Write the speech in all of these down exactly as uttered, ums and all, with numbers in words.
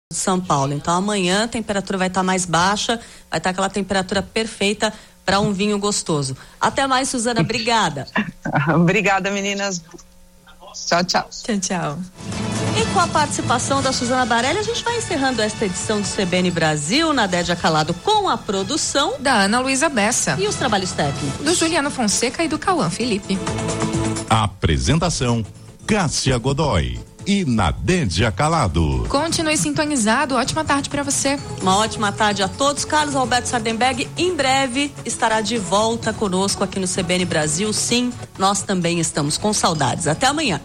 São Paulo. Então amanhã a temperatura vai estar mais baixa, vai estar aquela temperatura perfeita para um vinho gostoso. Até mais, Suzana, obrigada. Obrigada, meninas. Tchau, tchau. Tchau, tchau. E com a participação da Suzana Barelli, a gente vai encerrando esta edição do C B N Brasil, na Dédia Calado, com a produção da Ana Luísa Bessa e os trabalhos técnicos do Juliano Fonseca e do Cauã Felipe. Apresentação: Cássia Godoy e Nadédia Calado. Continue sintonizado, ótima tarde para você. Uma ótima tarde a todos. Carlos Alberto Sardenberg em breve estará de volta conosco aqui no C B N Brasil. Sim, nós também estamos com saudades. Até amanhã.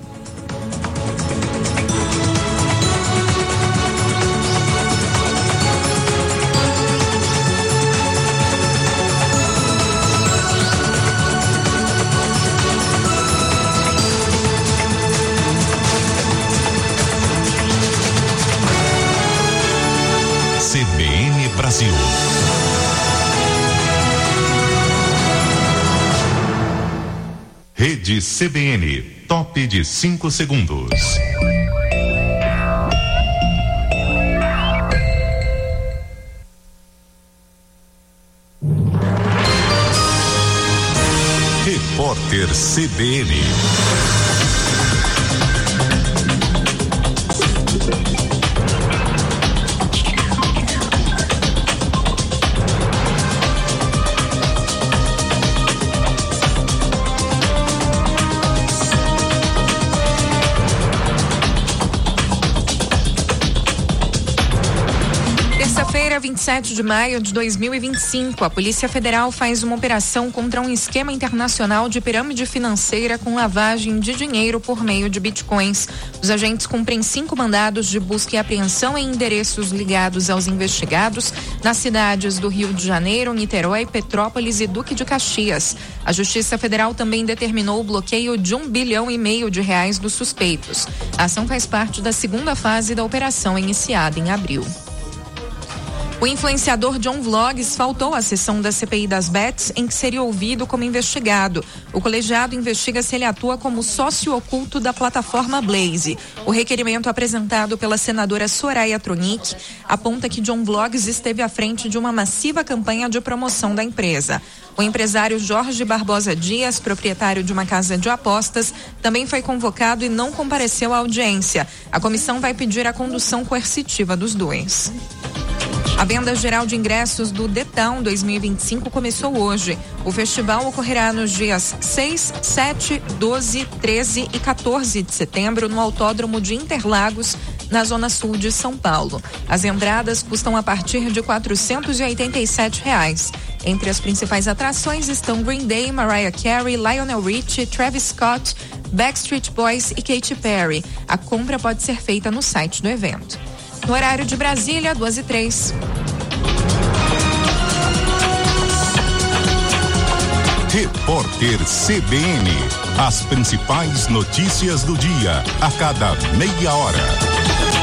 C B N Brasil. Rede C B N, top de cinco segundos. Repórter C B N. Terça-feira, vinte e sete de maio de dois mil e vinte e cinco, a Polícia Federal faz uma operação contra um esquema internacional de pirâmide financeira com lavagem de dinheiro por meio de bitcoins. Os agentes cumprem cinco mandados de busca e apreensão em endereços ligados aos investigados nas cidades do Rio de Janeiro, Niterói, Petrópolis e Duque de Caxias. A Justiça Federal também determinou o bloqueio de um bilhão e meio de reais dos suspeitos. A ação faz parte da segunda fase da operação iniciada em abril. O influenciador John Vlogs faltou à sessão da C P I das Bets, em que seria ouvido como investigado. O colegiado investiga se ele atua como sócio oculto da plataforma Blaze. O requerimento apresentado pela senadora Soraya Tronic aponta que John Vlogs esteve à frente de uma massiva campanha de promoção da empresa. O empresário Jorge Barbosa Dias, proprietário de uma casa de apostas, também foi convocado e não compareceu à audiência. A comissão vai pedir a condução coercitiva dos dois. A venda geral de ingressos do The Town dois mil e vinte e cinco começou hoje. O festival ocorrerá nos dias seis, sete, doze, treze e quatorze de setembro no Autódromo de Interlagos, na zona sul de São Paulo. As entradas custam a partir de quatrocentos e oitenta e sete reais. Entre as principais atrações estão Green Day, Mariah Carey, Lionel Richie, Travis Scott, Backstreet Boys e Katy Perry. A compra pode ser feita no site do evento. No horário de Brasília, duas e três. Repórter C B N. As principais notícias do dia, a cada meia hora.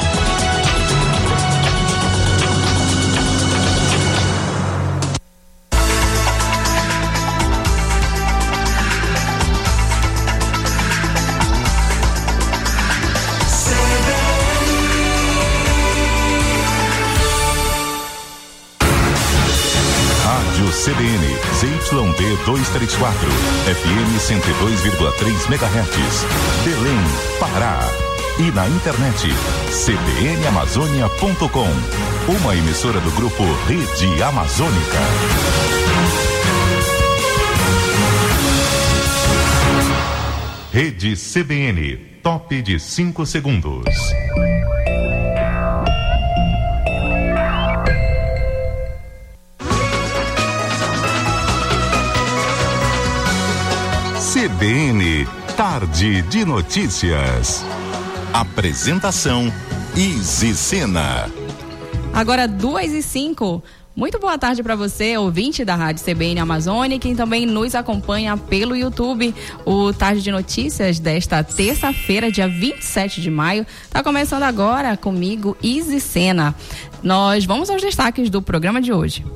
C B N, Z Y D duzentos e trinta e quatro, F M cento e dois vírgula três megahertz, Belém, Pará. E na internet, c b n amazônia ponto com, uma emissora do grupo Rede Amazônica. Rede C B N, top de cinco segundos. C B N, tarde de notícias. Apresentação: Izzy Sena. Agora duas e cinco. Muito boa tarde para você, ouvinte da Rádio C B N Amazônia, quem também nos acompanha pelo YouTube. O Tarde de Notícias desta terça-feira, dia vinte e sete de maio, está começando agora comigo, Izzy Sena. Nós vamos aos destaques do programa de hoje.